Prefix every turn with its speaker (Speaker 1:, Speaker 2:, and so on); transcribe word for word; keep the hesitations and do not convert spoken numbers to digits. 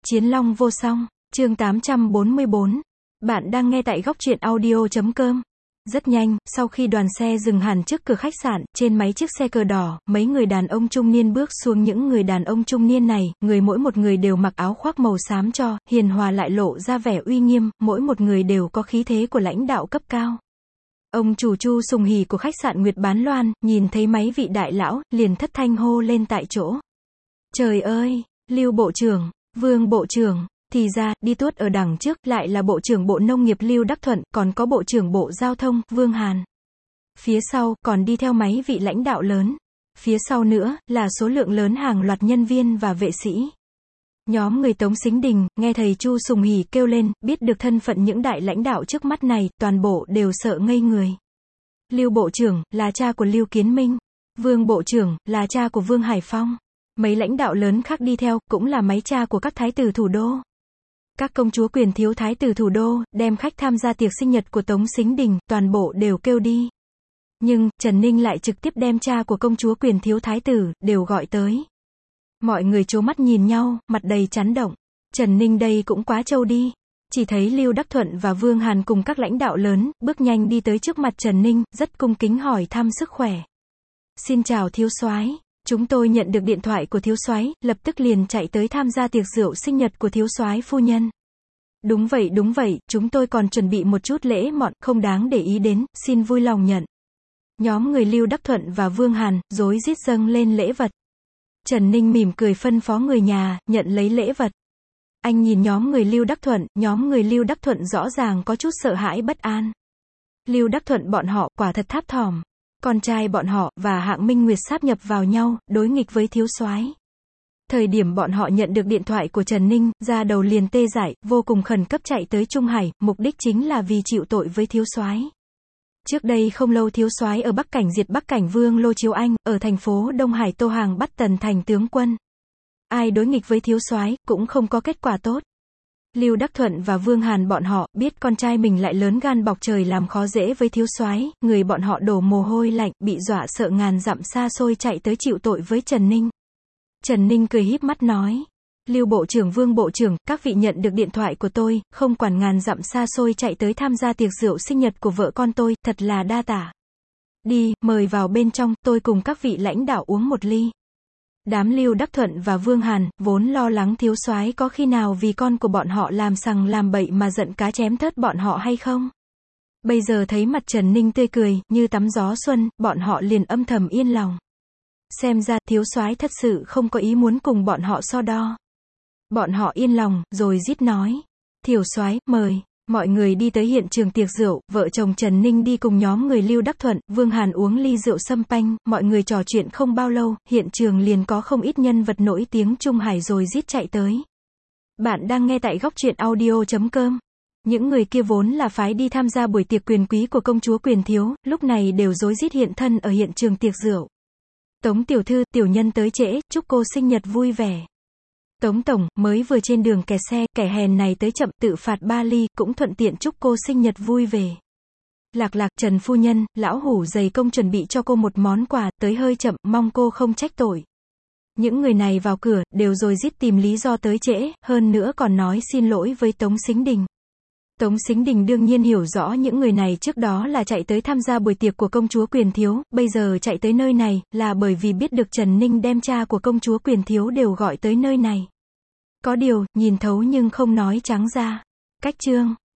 Speaker 1: Chiến Long vô song, chương tám trăm bốn mươi bốn. Bạn đang nghe tại góc truyện audio chấm com. Rất nhanh, sau khi đoàn xe dừng hẳn trước cửa khách sạn, trên mấy chiếc xe cờ đỏ, mấy người đàn ông trung niên bước xuống. Những người đàn ông trung niên này, người mỗi một người đều mặc áo khoác màu xám cho, hiền hòa lại lộ ra vẻ uy nghiêm, mỗi một người đều có khí thế của lãnh đạo cấp cao. Ông chủ Chu Sùng Hỉ của khách sạn Nguyệt Bán Loan, nhìn thấy mấy vị đại lão, liền thất thanh hô lên tại chỗ. Trời ơi, Lưu Bộ trưởng, Vương Bộ trưởng, thì ra, đi tuốt ở đằng trước, lại là Bộ trưởng Bộ Nông nghiệp Lưu Đắc Thuận, còn có Bộ trưởng Bộ Giao thông, Vương Hàn. Phía sau, còn đi theo mấy vị lãnh đạo lớn. Phía sau nữa, là số lượng lớn hàng loạt nhân viên và vệ sĩ. Nhóm người Tống Sính Đình, nghe thầy Chu Sùng Hỉ kêu lên, biết được thân phận những đại lãnh đạo trước mắt này, toàn bộ đều sợ ngây người. Lưu Bộ trưởng, là cha của Lưu Kiến Minh. Vương Bộ trưởng, là cha của Vương Hải Phong. Mấy lãnh đạo lớn khác đi theo, cũng là mấy cha của các thái tử thủ đô. Các công chúa quyền thiếu thái tử thủ đô, đem khách tham gia tiệc sinh nhật của Tống Sính Đình, toàn bộ đều kêu đi. Nhưng, Trần Ninh lại trực tiếp đem cha của công chúa quyền thiếu thái tử, đều gọi tới. Mọi người trố mắt nhìn nhau, mặt đầy chấn động. Trần Ninh đây cũng quá trâu đi. Chỉ thấy Lưu Đắc Thuận và Vương Hàn cùng các lãnh đạo lớn, bước nhanh đi tới trước mặt Trần Ninh, rất cung kính hỏi thăm sức khỏe. Xin chào thiếu soái. Chúng tôi nhận được điện thoại của thiếu soái, lập tức liền chạy tới tham gia tiệc rượu sinh nhật của thiếu soái phu nhân. Đúng vậy đúng vậy, chúng tôi còn chuẩn bị một chút lễ mọn, không đáng để ý đến, xin vui lòng nhận. Nhóm người Lưu Đắc Thuận và Vương Hàn, rối rít dâng lên lễ vật. Trần Ninh mỉm cười phân phó người nhà, nhận lấy lễ vật. Anh nhìn nhóm người Lưu Đắc Thuận, nhóm người Lưu Đắc Thuận rõ ràng có chút sợ hãi bất an. Lưu Đắc Thuận bọn họ, quả thật tháp thỏm. Con trai bọn họ, và Hạng Minh Nguyệt sáp nhập vào nhau, đối nghịch với thiếu soái. Thời điểm bọn họ nhận được điện thoại của Trần Ninh, da đầu liền tê dại, vô cùng khẩn cấp chạy tới Trung Hải, mục đích chính là vì chịu tội với thiếu soái. Trước đây không lâu thiếu soái ở Bắc Cảnh diệt Bắc Cảnh Vương Lô Chiếu Anh, ở thành phố Đông Hải Tô Hàng bắt Tần Thành tướng quân. Ai đối nghịch với thiếu soái, cũng không có kết quả tốt. Lưu Đắc Thuận và Vương Hàn bọn họ, biết con trai mình lại lớn gan bọc trời làm khó dễ với thiếu soái, người bọn họ đổ mồ hôi lạnh, bị dọa sợ ngàn dặm xa xôi chạy tới chịu tội với Trần Ninh. Trần Ninh cười híp mắt nói. Lưu Bộ trưởng Vương Bộ trưởng, các vị nhận được điện thoại của tôi, không quản ngàn dặm xa xôi chạy tới tham gia tiệc rượu sinh nhật của vợ con tôi, thật là đa tả. Đi, mời vào bên trong, tôi cùng các vị lãnh đạo uống một ly. Đám Lưu Đắc Thuận và Vương Hàn, vốn lo lắng thiếu soái có khi nào vì con của bọn họ làm sằng làm bậy mà giận cá chém thớt bọn họ hay không. Bây giờ thấy mặt Trần Ninh tươi cười, như tắm gió xuân, bọn họ liền âm thầm yên lòng. Xem ra, thiếu soái thật sự không có ý muốn cùng bọn họ so đo. Bọn họ yên lòng, rồi rít nói. Thiếu soái, mời. Mọi người đi tới hiện trường tiệc rượu, vợ chồng Trần Ninh đi cùng nhóm người Lưu Đắc Thuận, Vương Hàn uống ly rượu sâm panh, mọi người trò chuyện không bao lâu, hiện trường liền có không ít nhân vật nổi tiếng Trung Hải rồi rít chạy tới. Bạn đang nghe tại góc truyện audio chấm com. Những người kia vốn là phái đi tham gia buổi tiệc quyền quý của công chúa quyền thiếu, lúc này đều rối rít hiện thân ở hiện trường tiệc rượu. Tống tiểu thư, tiểu nhân tới trễ, chúc cô sinh nhật vui vẻ. Tống tổng, mới vừa trên đường kẹt xe, kẻ hèn này tới chậm, tự phạt ba ly, cũng thuận tiện chúc cô sinh nhật vui vẻ. Lạc lạc, Trần phu nhân, lão hủ dày công chuẩn bị cho cô một món quà, tới hơi chậm, mong cô không trách tội. Những người này vào cửa, đều rồi rít tìm lý do tới trễ, hơn nữa còn nói xin lỗi với Tống Sính Đình. Tống Sính Đình đương nhiên hiểu rõ những người này trước đó là chạy tới tham gia buổi tiệc của công chúa quyền thiếu, bây giờ chạy tới nơi này, là bởi vì biết được Trần Ninh đem cha của công chúa quyền thiếu đều gọi tới nơi này. Có điều, nhìn thấu nhưng không nói trắng ra. Cách chương